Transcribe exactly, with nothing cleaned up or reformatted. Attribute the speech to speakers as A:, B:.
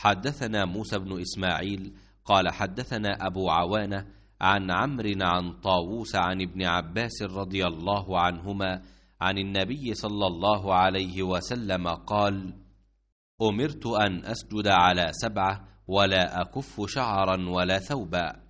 A: حدثنا موسى بن إسماعيل قال حدثنا أبو عوانة عن عمرو عن طاووس عن ابن عباس رضي الله عنهما عن النبي صلى الله عليه وسلم قال: أمرت أن أسجد على سبعة ولا أكف شعرا ولا ثوبا.